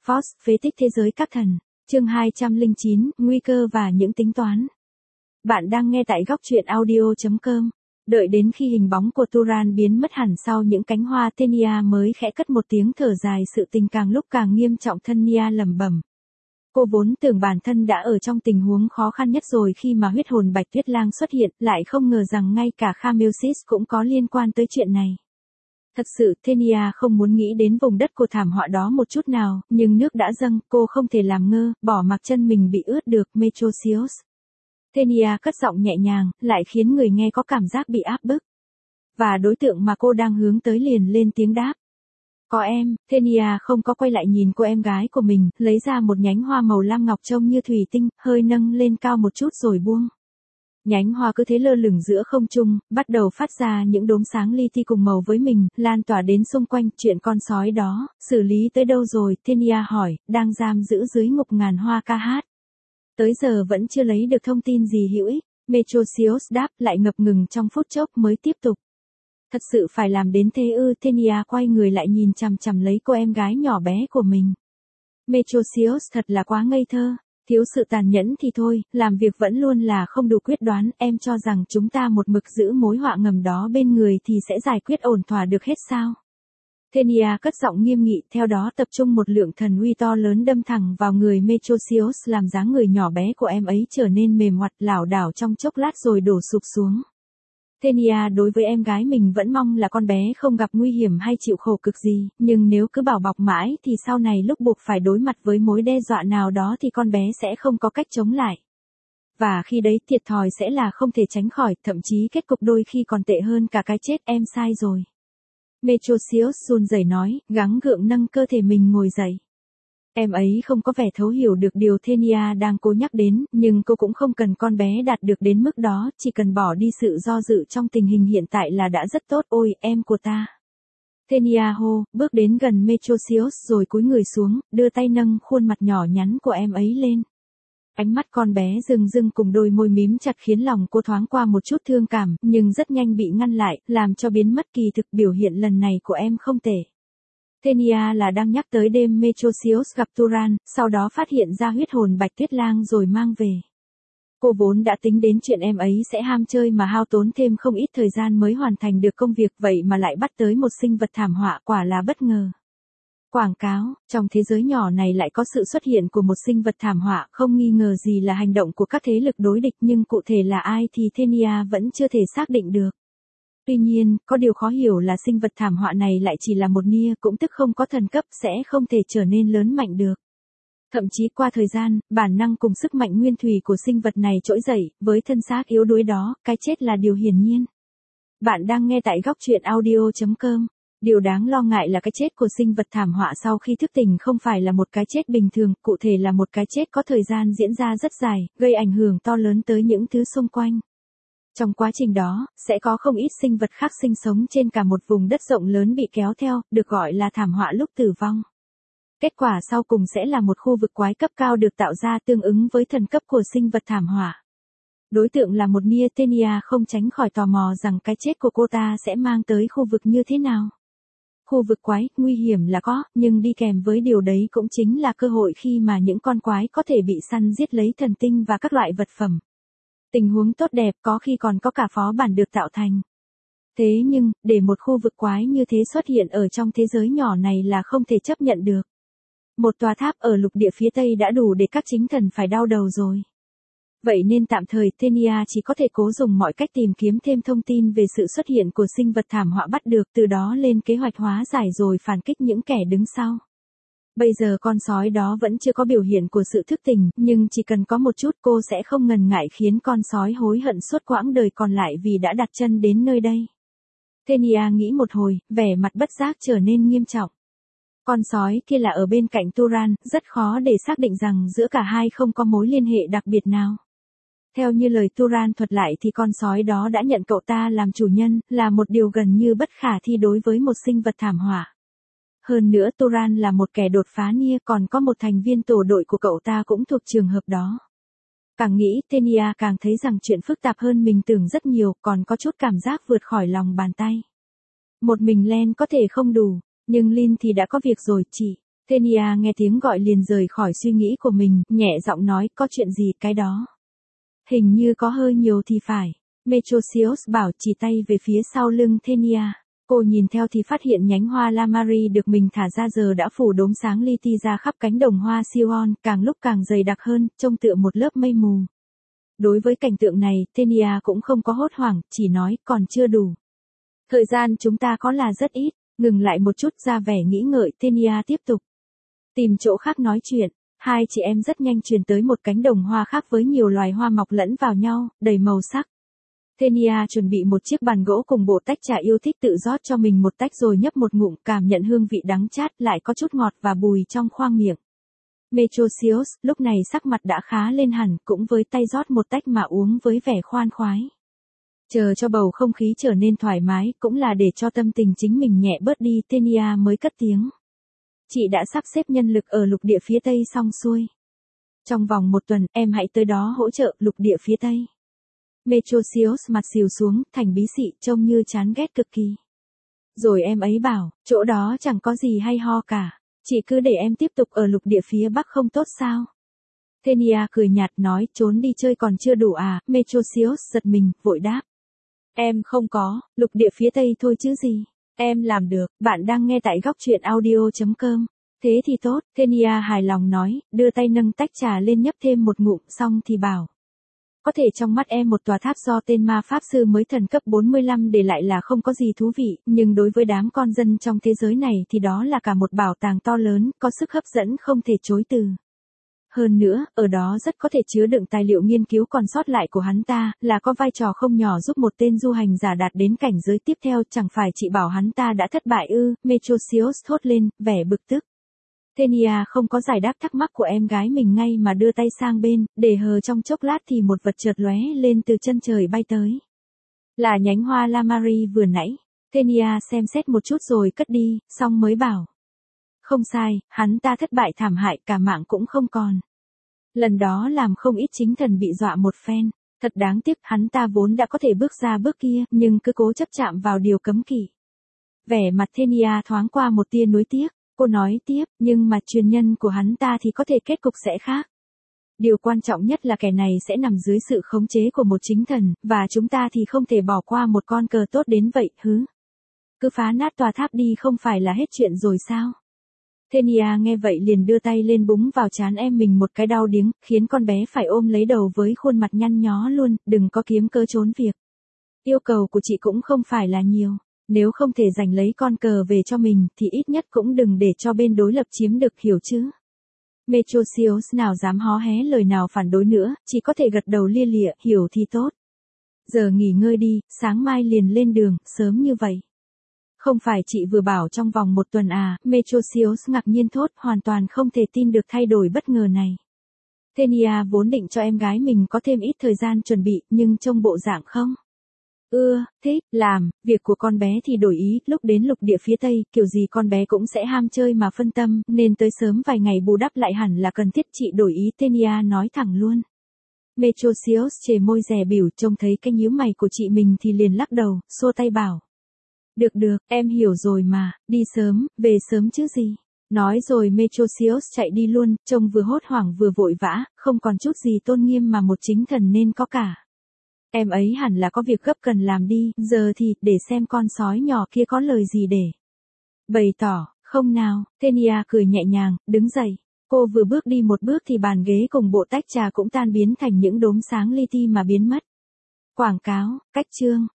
Fox, phế tích thế giới các thần. Chương 209, nguy cơ và những tính toán. Bạn đang nghe tại góc truyện audio.com. Đợi đến khi hình bóng của Turan biến mất hẳn sau những cánh hoa, Tenia mới khẽ cất một tiếng thở dài. Sự tình càng lúc càng nghiêm trọng, thân Nia lẩm bẩm. Cô vốn tưởng bản thân đã ở trong tình huống khó khăn nhất rồi khi mà huyết hồn Bạch Tuyết Lang xuất hiện, lại không ngờ rằng ngay cả Khamilsis cũng có liên quan tới chuyện này. Thật sự, Tenia không muốn nghĩ đến vùng đất của thảm họa đó một chút nào, nhưng nước đã dâng, cô không thể làm ngơ, bỏ mặc chân mình bị ướt được. Metrosios. Tenia cất giọng nhẹ nhàng, lại khiến người nghe có cảm giác bị áp bức. Và đối tượng mà cô đang hướng tới liền lên tiếng đáp. Có em. Tenia không có quay lại nhìn cô em gái của mình, lấy ra một nhánh hoa màu lam ngọc trông như thủy tinh, hơi nâng lên cao một chút rồi buông. Nhánh hoa cứ thế lơ lửng giữa không trung, bắt đầu phát ra những đốm sáng li ti cùng màu với mình, lan tỏa đến xung quanh. Chuyện con sói đó, xử lý tới đâu rồi? Tenia hỏi, đang giam giữ dưới ngục ngàn hoa ca hát. Tới giờ vẫn chưa lấy được thông tin gì hữu ích. Metrosios đáp, lại ngập ngừng trong phút chốc mới tiếp tục. Thật sự phải làm đến thế ư? Tenia quay người lại nhìn chằm chằm lấy cô em gái nhỏ bé của mình. Metrosios thật là quá ngây thơ. Thiếu sự tàn nhẫn thì thôi, làm việc vẫn luôn là không đủ quyết đoán. Em cho rằng chúng ta một mực giữ mối họa ngầm đó bên người thì sẽ giải quyết ổn thỏa được hết sao? Tenia cất giọng nghiêm nghị, theo đó tập trung một lượng thần uy to lớn đâm thẳng vào người Metrosios, làm dáng người nhỏ bé của em ấy trở nên mềm oặt lảo đảo trong chốc lát rồi đổ sụp xuống. Tenia đối với em gái mình vẫn mong là con bé không gặp nguy hiểm hay chịu khổ cực gì, nhưng nếu cứ bảo bọc mãi thì sau này lúc buộc phải đối mặt với mối đe dọa nào đó thì con bé sẽ không có cách chống lại. Và khi đấy thiệt thòi sẽ là không thể tránh khỏi, thậm chí kết cục đôi khi còn tệ hơn cả cái chết. Em sai rồi. Metrosios run rẩy nói, gắng gượng nâng cơ thể mình ngồi dậy. Em ấy không có vẻ thấu hiểu được điều Tenia đang cố nhắc đến, nhưng cô cũng không cần con bé đạt được đến mức đó, chỉ cần bỏ đi sự do dự trong tình hình hiện tại là đã rất tốt. Ôi, em của ta. Tenia hô, bước đến gần Metrosios rồi cúi người xuống, đưa tay nâng khuôn mặt nhỏ nhắn của em ấy lên. Ánh mắt con bé rưng rưng cùng đôi môi mím chặt khiến lòng cô thoáng qua một chút thương cảm, nhưng rất nhanh bị ngăn lại, làm cho biến mất. Kỳ thực biểu hiện lần này của em không tệ. Tenia là đang nhắc tới đêm Metrosios gặp Turan, sau đó phát hiện ra huyết hồn Bạch Tuyết Lang rồi mang về. Cô vốn đã tính đến chuyện em ấy sẽ ham chơi mà hao tốn thêm không ít thời gian mới hoàn thành được công việc, vậy mà lại bắt tới một sinh vật thảm họa, quả là bất ngờ. Quảng cáo, trong thế giới nhỏ này lại có sự xuất hiện của một sinh vật thảm họa, không nghi ngờ gì là hành động của các thế lực đối địch, nhưng cụ thể là ai thì Tenia vẫn chưa thể xác định được. Tuy nhiên, có điều khó hiểu là sinh vật thảm họa này lại chỉ là một nia, cũng tức không có thần cấp, sẽ không thể trở nên lớn mạnh được. Thậm chí qua thời gian, bản năng cùng sức mạnh nguyên thủy của sinh vật này trỗi dậy, với thân xác yếu đuối đó, cái chết là điều hiển nhiên. Bạn đang nghe tại góc truyện audio.com. Điều đáng lo ngại là cái chết của sinh vật thảm họa sau khi thức tỉnh không phải là một cái chết bình thường, cụ thể là một cái chết có thời gian diễn ra rất dài, gây ảnh hưởng to lớn tới những thứ xung quanh. Trong quá trình đó, sẽ có không ít sinh vật khác sinh sống trên cả một vùng đất rộng lớn bị kéo theo, được gọi là thảm họa lúc tử vong. Kết quả sau cùng sẽ là một khu vực quái cấp cao được tạo ra tương ứng với thần cấp của sinh vật thảm họa. Đối tượng là một nia. Tenia không tránh khỏi tò mò rằng cái chết của cô ta sẽ mang tới khu vực như thế nào. Khu vực quái, nguy hiểm là có, nhưng đi kèm với điều đấy cũng chính là cơ hội khi mà những con quái có thể bị săn giết lấy thần tinh và các loại vật phẩm. Tình huống tốt đẹp có khi còn có cả phó bản được tạo thành. Thế nhưng, để một khu vực quái như thế xuất hiện ở trong thế giới nhỏ này là không thể chấp nhận được. Một tòa tháp ở lục địa phía Tây đã đủ để các chính thần phải đau đầu rồi. Vậy nên tạm thời Tenia chỉ có thể cố dùng mọi cách tìm kiếm thêm thông tin về sự xuất hiện của sinh vật thảm họa bắt được, từ đó lên kế hoạch hóa giải rồi phản kích những kẻ đứng sau. Bây giờ con sói đó vẫn chưa có biểu hiện của sự thức tỉnh, nhưng chỉ cần có một chút cô sẽ không ngần ngại khiến con sói hối hận suốt quãng đời còn lại vì đã đặt chân đến nơi đây. Tenia nghĩ một hồi, vẻ mặt bất giác trở nên nghiêm trọng. Con sói kia là ở bên cạnh Turan, rất khó để xác định rằng giữa cả hai không có mối liên hệ đặc biệt nào. Theo như lời Turan thuật lại thì con sói đó đã nhận cậu ta làm chủ nhân, là một điều gần như bất khả thi đối với một sinh vật thảm họa. Hơn nữa Turan là một kẻ đột phá nia, còn có một thành viên tổ đội của cậu ta cũng thuộc trường hợp đó. Càng nghĩ, Tenia càng thấy rằng chuyện phức tạp hơn mình tưởng rất nhiều, còn có chút cảm giác vượt khỏi lòng bàn tay. Một mình Len có thể không đủ, nhưng Lin thì đã có việc rồi, chị. Thenia nghe tiếng gọi liền rời khỏi suy nghĩ của mình, nhẹ giọng nói, có chuyện gì, cái đó. Hình như có hơi nhiều thì phải. Metrosios bảo, chỉ tay về phía sau lưng Thenia. Cô nhìn theo thì phát hiện nhánh hoa Lamari được mình thả ra giờ đã phủ đốm sáng li ti ra khắp cánh đồng hoa Sion, càng lúc càng dày đặc hơn, trông tựa một lớp mây mù. Đối với cảnh tượng này, Thenia cũng không có hốt hoảng, chỉ nói, còn chưa đủ. Thời gian chúng ta có là rất ít, ngừng lại một chút ra vẻ nghĩ ngợi, Thenia tiếp tục. Tìm chỗ khác nói chuyện, hai chị em rất nhanh chuyển tới một cánh đồng hoa khác với nhiều loài hoa mọc lẫn vào nhau, đầy màu sắc. Thenia chuẩn bị một chiếc bàn gỗ cùng bộ tách trà yêu thích tự rót cho mình một tách rồi nhấp một ngụm, cảm nhận hương vị đắng chát lại có chút ngọt và bùi trong khoang miệng. Metrosios, lúc này sắc mặt đã khá lên hẳn, cũng với tay rót một tách mà uống với vẻ khoan khoái. Chờ cho bầu không khí trở nên thoải mái, cũng là để cho tâm tình chính mình nhẹ bớt đi, Thenia mới cất tiếng. Chị đã sắp xếp nhân lực ở lục địa phía Tây xong xuôi. Trong vòng 1 tuần, em hãy tới đó hỗ trợ lục địa phía Tây. Metrosios mặt xìu xuống, thành bí xị, trông như chán ghét cực kỳ. Rồi em ấy bảo, chỗ đó chẳng có gì hay ho cả. Chị cứ để em tiếp tục ở lục địa phía Bắc không tốt sao? Thenia cười nhạt nói, trốn đi chơi còn chưa đủ à? Metrosios giật mình, vội đáp. Em không có, lục địa phía Tây thôi chứ gì. Em làm được, bạn đang nghe tại góc truyện audio.com. Thế thì tốt, Thenia hài lòng nói, đưa tay nâng tách trà lên nhấp thêm một ngụm, xong thì bảo. Có thể trong mắt em một tòa tháp do tên ma pháp sư mới thần cấp 45 để lại là không có gì thú vị, nhưng đối với đám con dân trong thế giới này thì đó là cả một bảo tàng to lớn, có sức hấp dẫn không thể chối từ. Hơn nữa, ở đó rất có thể chứa đựng tài liệu nghiên cứu còn sót lại của hắn ta, là có vai trò không nhỏ giúp một tên du hành giả đạt đến cảnh giới tiếp theo, chẳng phải chị bảo hắn ta đã thất bại ư? Metrosios thốt lên, vẻ bực tức. Thenia không có giải đáp thắc mắc của em gái mình ngay mà đưa tay sang bên, để hờ trong chốc lát thì một vật chợt lóe lên từ chân trời bay tới. Là nhánh hoa Lamari vừa nãy. Thenia xem xét một chút rồi cất đi, xong mới bảo. Không sai, hắn ta thất bại thảm hại, cả mạng cũng không còn. Lần đó làm không ít chính thần bị dọa một phen. Thật đáng tiếc, hắn ta vốn đã có thể bước ra bước kia, nhưng cứ cố chấp chạm vào điều cấm kỵ. Vẻ mặt Thenia thoáng qua một tia nuối tiếc. Cô nói tiếp, nhưng mà truyền nhân của hắn ta thì có thể kết cục sẽ khác. Điều quan trọng nhất là kẻ này sẽ nằm dưới sự khống chế của một chính thần, và chúng ta thì không thể bỏ qua một con cờ tốt đến vậy, hứ. Cứ phá nát tòa tháp đi không phải là hết chuyện rồi sao? Thenia nghe vậy liền đưa tay lên búng vào trán em mình một cái đau điếng, khiến con bé phải ôm lấy đầu với khuôn mặt nhăn nhó luôn, đừng có kiếm cớ trốn việc. Yêu cầu của chị cũng không phải là nhiều. Nếu không thể giành lấy con cờ về cho mình thì ít nhất cũng đừng để cho bên đối lập chiếm được, hiểu chứ. Metrosios nào dám hó hé lời nào phản đối nữa, chỉ có thể gật đầu lia lịa, hiểu thì tốt. Giờ nghỉ ngơi đi, sáng mai liền lên đường, sớm như vậy. Không phải chị vừa bảo trong vòng 1 tuần à? Metrosios ngạc nhiên thốt, hoàn toàn không thể tin được thay đổi bất ngờ này. Thenia vốn định cho em gái mình có thêm ít thời gian chuẩn bị, nhưng trông bộ dạng không. Thích, làm, việc của con bé thì đổi ý, lúc đến lục địa phía Tây, kiểu gì con bé cũng sẽ ham chơi mà phân tâm, nên tới sớm vài ngày bù đắp lại hẳn là cần thiết, chị đổi ý, Thenia nói thẳng luôn. Metrosios chề môi dè bỉu, trông thấy cái nhíu mày của chị mình thì liền lắc đầu, xua tay bảo. Được, em hiểu rồi mà, đi sớm, về sớm chứ gì. Nói rồi Metrosios chạy đi luôn, trông vừa hốt hoảng vừa vội vã, không còn chút gì tôn nghiêm mà một chính thần nên có cả. Em ấy hẳn là có việc gấp cần làm đi, giờ thì, để xem con sói nhỏ kia có lời gì để bày tỏ, không nào? Thenia cười nhẹ nhàng, đứng dậy. Cô vừa bước đi một bước thì bàn ghế cùng bộ tách trà cũng tan biến thành những đốm sáng li ti mà biến mất. Quảng cáo, cách chương.